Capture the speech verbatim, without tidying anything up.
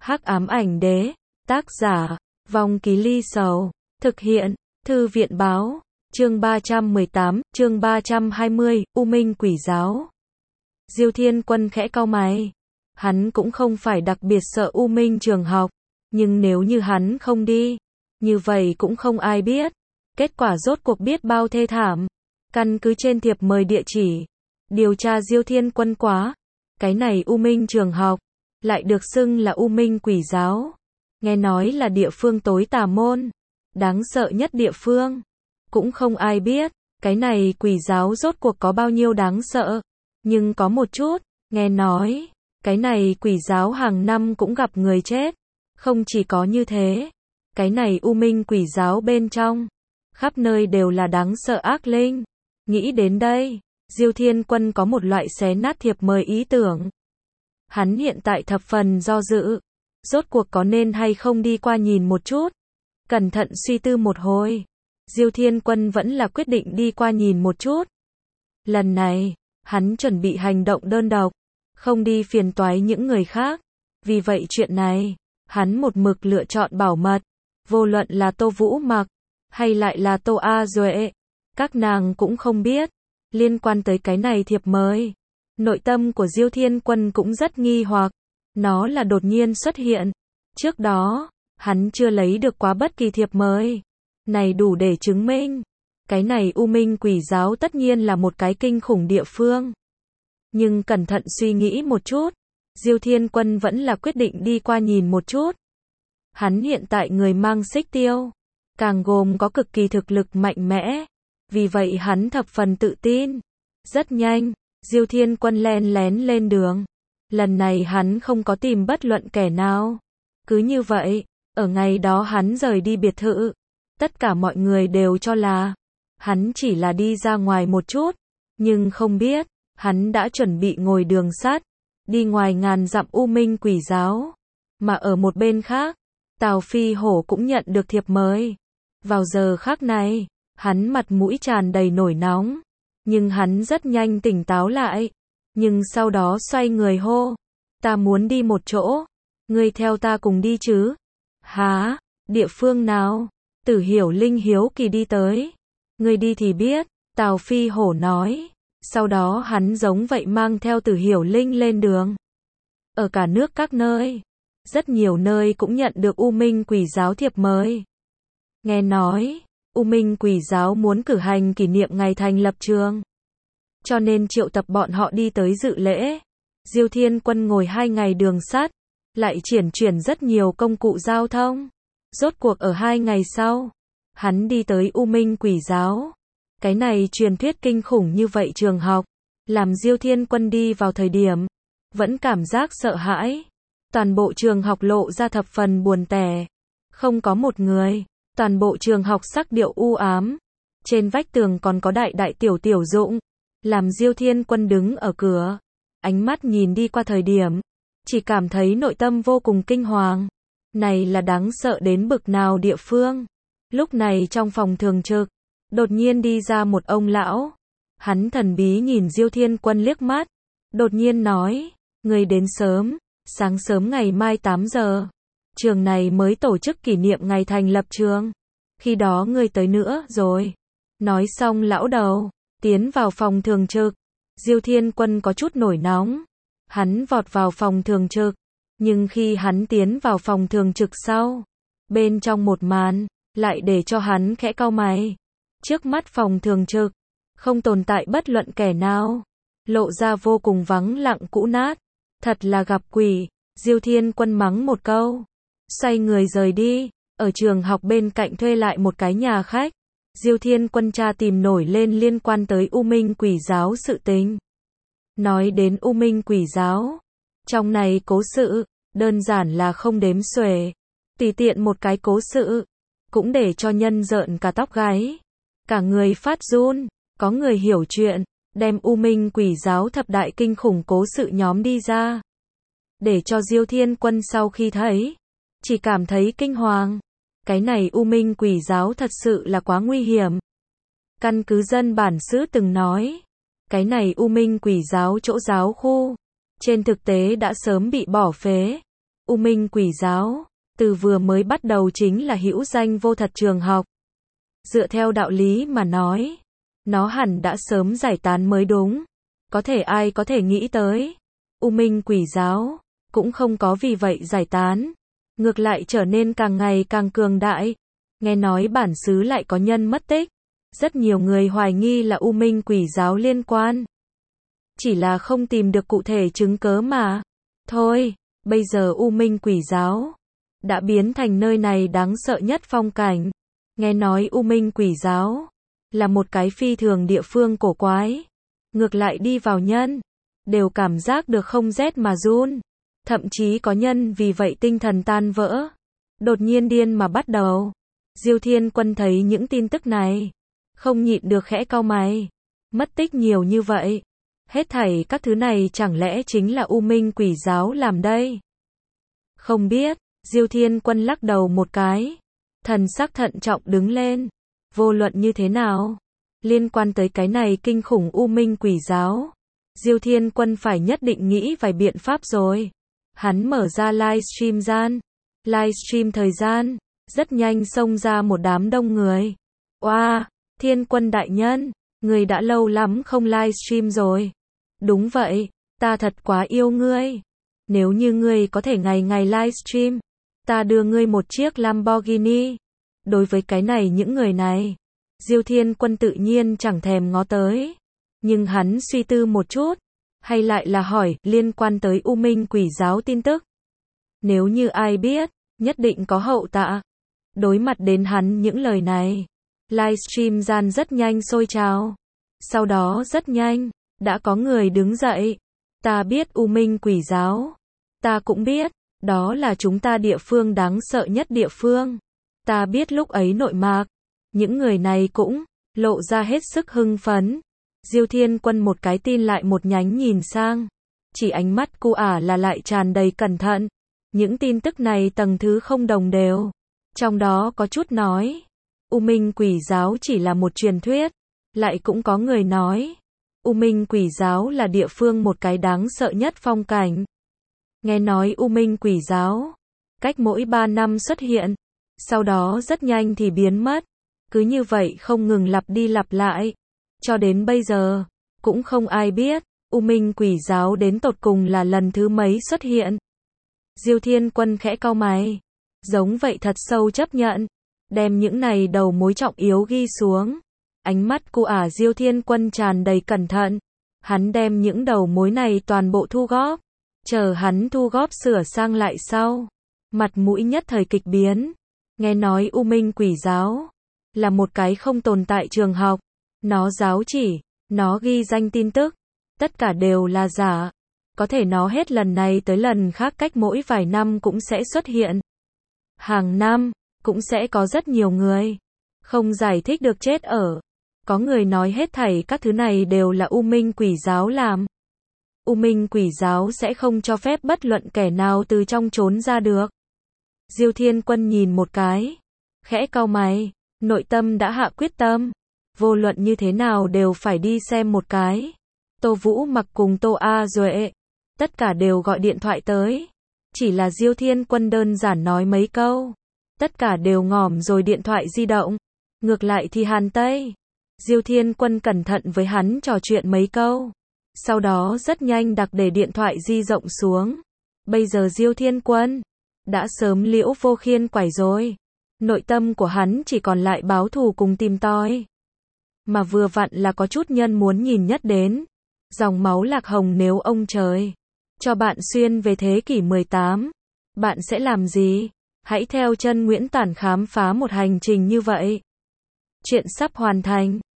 Hắc ám ảnh đế, tác giả, Vong Ký Ly Sầu, thực hiện, Thư viện báo, chương ba trăm mười tám, chương ba trăm hai mươi, U Minh Quỷ Giáo. Diêu Thiên Quân khẽ cau mày. Hắn cũng không phải đặc biệt sợ U Minh trường học, nhưng nếu như hắn không đi, như vậy cũng không ai biết. Kết quả rốt cuộc biết bao thê thảm. Căn cứ trên thiệp mời địa chỉ, điều tra Diêu Thiên Quân quá. Cái này U Minh trường học, lại được xưng là U Minh Quỷ Giáo. Nghe nói là địa phương tối tà môn, đáng sợ nhất địa phương. Cũng không ai biết, cái này quỷ giáo rốt cuộc có bao nhiêu đáng sợ. Nhưng có một chút, nghe nói, cái này quỷ giáo hàng năm cũng gặp người chết. Không chỉ có như thế, cái này U Minh Quỷ Giáo bên trong, khắp nơi đều là đáng sợ ác linh. Nghĩ đến đây, Diêu Thiên Quân có một loại xé nát thiệp mời ý tưởng. Hắn hiện tại thập phần do dự, rốt cuộc có nên hay không đi qua nhìn một chút. Cẩn thận suy tư một hồi, Diêu Thiên Quân vẫn là quyết định đi qua nhìn một chút. Lần này, hắn chuẩn bị hành động đơn độc, không đi phiền toái những người khác. Vì vậy chuyện này, hắn một mực lựa chọn bảo mật. Vô luận là Tô Vũ Mặc, hay lại là Tô A Duệ, các nàng cũng không biết. Liên quan tới cái này thiệp mời, nội tâm của Diêu Thiên Quân cũng rất nghi hoặc. Nó là đột nhiên xuất hiện. Trước đó, hắn chưa lấy được quá bất kỳ thiệp mời. Này đủ để chứng minh, cái này U Minh Quỷ Giáo tất nhiên là một cái kinh khủng địa phương. Nhưng cẩn thận suy nghĩ một chút, Diêu Thiên Quân vẫn là quyết định đi qua nhìn một chút. Hắn hiện tại người mang xích tiêu, càng gồm có cực kỳ thực lực mạnh mẽ. Vì vậy hắn thập phần tự tin. Rất nhanh, Diêu Thiên Quân len lén lên đường. Lần này hắn không có tìm bất luận kẻ nào. Cứ như vậy, ở ngày đó hắn rời đi biệt thự, tất cả mọi người đều cho là hắn chỉ là đi ra ngoài một chút. Nhưng không biết, hắn đã chuẩn bị ngồi đường sắt, đi ngoài ngàn dặm U Minh Quỷ Giáo. Mà ở một bên khác, Tào Phi Hổ cũng nhận được thiệp mời. Vào giờ khắc này, hắn mặt mũi tràn đầy nổi nóng. Nhưng hắn rất nhanh tỉnh táo lại. Nhưng sau đó xoay người hô. Ta muốn đi một chỗ. Ngươi theo ta cùng đi chứ? Hả? Địa phương nào? Tử Hiểu Linh hiếu kỳ đi tới. Ngươi đi thì biết. Tào Phi Hổ nói. Sau đó hắn giống vậy mang theo Tử Hiểu Linh lên đường. Ở cả nước các nơi, rất nhiều nơi cũng nhận được U Minh Quỷ Giáo thiệp mời. Nghe nói, U Minh Quỷ Giáo muốn cử hành kỷ niệm ngày thành lập trường, cho nên triệu tập bọn họ đi tới dự lễ. Diêu Thiên Quân ngồi hai ngày đường sắt, lại triển chuyển rất nhiều công cụ giao thông. Rốt cuộc ở hai ngày sau, hắn đi tới U Minh Quỷ Giáo. Cái này truyền thuyết kinh khủng như vậy trường học, làm Diêu Thiên Quân đi vào thời điểm, vẫn cảm giác sợ hãi. Toàn bộ trường học lộ ra thập phần buồn tẻ. Không có một người. Toàn bộ trường học sắc điệu u ám. Trên vách tường còn có đại đại tiểu tiểu dụng. Làm Diêu Thiên Quân đứng ở cửa. Ánh mắt nhìn đi qua thời điểm. Chỉ cảm thấy nội tâm vô cùng kinh hoàng. Này là đáng sợ đến bực nào địa phương. Lúc này trong phòng thường trực, đột nhiên đi ra một ông lão. Hắn thần bí nhìn Diêu Thiên Quân liếc mắt. Đột nhiên nói. Người đến sớm. Sáng sớm ngày mai tám giờ, trường này mới tổ chức kỷ niệm ngày thành lập trường. Khi đó ngươi tới nữa rồi. Nói xong lão đầu tiến vào phòng thường trực. Diêu Thiên Quân có chút nổi nóng. Hắn vọt vào phòng thường trực. Nhưng khi hắn tiến vào phòng thường trực sau, bên trong một màn lại để cho hắn khẽ cau mày. Trước mắt phòng thường trực không tồn tại bất luận kẻ nào, lộ ra vô cùng vắng lặng cũ nát. Thật là gặp quỷ. Diêu Thiên Quân mắng một câu, xoay người rời đi. Ở trường học bên cạnh thuê lại một cái nhà khách. Diêu Thiên Quân tra tìm nổi lên liên quan tới U Minh Quỷ Giáo sự tình. Nói đến U Minh Quỷ Giáo, trong này cố sự, đơn giản là không đếm xuể. Tùy tiện một cái cố sự, cũng để cho nhân rợn cả tóc gáy. Cả người phát run. Có người hiểu chuyện, đem U Minh Quỷ Giáo thập đại kinh khủng cố sự nhóm đi ra. Để cho Diêu Thiên Quân sau khi thấy, chỉ cảm thấy kinh hoàng. Cái này U Minh Quỷ Giáo thật sự là quá nguy hiểm. Căn cứ dân bản xứ từng nói, cái này U Minh Quỷ Giáo chỗ giáo khu, trên thực tế đã sớm bị bỏ phế. U Minh Quỷ Giáo, từ vừa mới bắt đầu chính là hữu danh vô thật trường học. Dựa theo đạo lý mà nói, nó hẳn đã sớm giải tán mới đúng. Có thể ai có thể nghĩ tới, U Minh Quỷ Giáo cũng không có vì vậy giải tán, ngược lại trở nên càng ngày càng cường đại. Nghe nói bản xứ lại có nhân mất tích, rất nhiều người hoài nghi là U Minh Quỷ Giáo liên quan. Chỉ là không tìm được cụ thể chứng cớ mà. Thôi, bây giờ U Minh Quỷ Giáo đã biến thành nơi này đáng sợ nhất phong cảnh. Nghe nói U Minh Quỷ Giáo là một cái phi thường địa phương cổ quái. Ngược lại đi vào nhân, đều cảm giác được không rét mà run. Thậm chí có nhân vì vậy tinh thần tan vỡ. Đột nhiên điên mà bắt đầu. Diêu Thiên Quân thấy những tin tức này, không nhịn được khẽ cau mày. Mất tích nhiều như vậy. Hết thảy các thứ này chẳng lẽ chính là U Minh Quỷ Giáo làm đây? Không biết, Diêu Thiên Quân lắc đầu một cái. Thần sắc thận trọng đứng lên. Vô luận như thế nào, liên quan tới cái này kinh khủng U Minh Quỷ Giáo, Diêu Thiên Quân phải nhất định nghĩ vài biện pháp rồi. Hắn mở ra livestream gian. Livestream thời gian, rất nhanh xông ra một đám đông người. Oa, wow, Thiên Quân đại nhân, người đã lâu lắm không livestream rồi. Đúng vậy, ta thật quá yêu ngươi. Nếu như ngươi có thể ngày ngày livestream, ta đưa ngươi một chiếc Lamborghini. Đối với cái này những người này, Diêu Thiên Quân tự nhiên chẳng thèm ngó tới. Nhưng hắn suy tư một chút, hay lại là hỏi liên quan tới U Minh Quỷ Giáo tin tức. Nếu như ai biết, nhất định có hậu tạ. Đối mặt đến hắn những lời này, livestream gian rất nhanh sôi trào. Sau đó rất nhanh, đã có người đứng dậy. Ta biết U Minh Quỷ Giáo. Ta cũng biết, đó là chúng ta địa phương đáng sợ nhất địa phương. Ta biết lúc ấy nội mạc. Những người này cũng lộ ra hết sức hưng phấn. Diêu Thiên Quân một cái tin lại một nhánh nhìn sang. Chỉ ánh mắt cu ả là lại tràn đầy cẩn thận. Những tin tức này tầng thứ không đồng đều. Trong đó có chút nói, U Minh Quỷ Giáo chỉ là một truyền thuyết. Lại cũng có người nói, U Minh Quỷ Giáo là địa phương một cái đáng sợ nhất phong cảnh. Nghe nói U Minh Quỷ Giáo, cách mỗi ba năm xuất hiện. Sau đó rất nhanh thì biến mất. Cứ như vậy không ngừng lặp đi lặp lại. Cho đến bây giờ, cũng không ai biết, U Minh Quỷ Giáo đến tột cùng là lần thứ mấy xuất hiện. Diêu Thiên Quân khẽ cau mày. Giống vậy thật sâu chấp nhận. Đem những này đầu mối trọng yếu ghi xuống. Ánh mắt cu ả Diêu Thiên Quân tràn đầy cẩn thận. Hắn đem những đầu mối này toàn bộ thu góp. Chờ hắn thu góp sửa sang lại sau. Mặt mũi nhất thời kịch biến. Nghe nói U Minh Quỷ Giáo là một cái không tồn tại trường học. Nó giáo chỉ, nó ghi danh tin tức. Tất cả đều là giả. Có thể nó hết lần này tới lần khác cách mỗi vài năm cũng sẽ xuất hiện. Hàng năm, cũng sẽ có rất nhiều người không giải thích được chết ở. Có người nói hết thảy các thứ này đều là U Minh Quỷ Giáo làm. U Minh Quỷ Giáo sẽ không cho phép bất luận kẻ nào từ trong trốn ra được. Diêu Thiên Quân nhìn một cái, khẽ cau mày, nội tâm đã hạ quyết tâm. Vô luận như thế nào đều phải đi xem một cái. Tô Vũ Mặc cùng Tô A Duệ, tất cả đều gọi điện thoại tới. Chỉ là Diêu Thiên Quân đơn giản nói mấy câu. Tất cả đều ngỏm rồi điện thoại di động. Ngược lại thì Hàn Tây. Diêu Thiên Quân cẩn thận với hắn trò chuyện mấy câu. Sau đó rất nhanh đặt để điện thoại di rộng xuống. Bây giờ Diêu Thiên Quân đã sớm liễu vô khiên quải rồi. Nội tâm của hắn chỉ còn lại báo thù cùng tìm tòi. Mà vừa vặn là có chút nhân muốn nhìn nhất đến. Dòng máu Lạc Hồng nếu ông trời cho bạn xuyên về thế kỷ mười tám, bạn sẽ làm gì? Hãy theo chân Nguyễn Tản khám phá một hành trình như vậy. Chuyện sắp hoàn thành.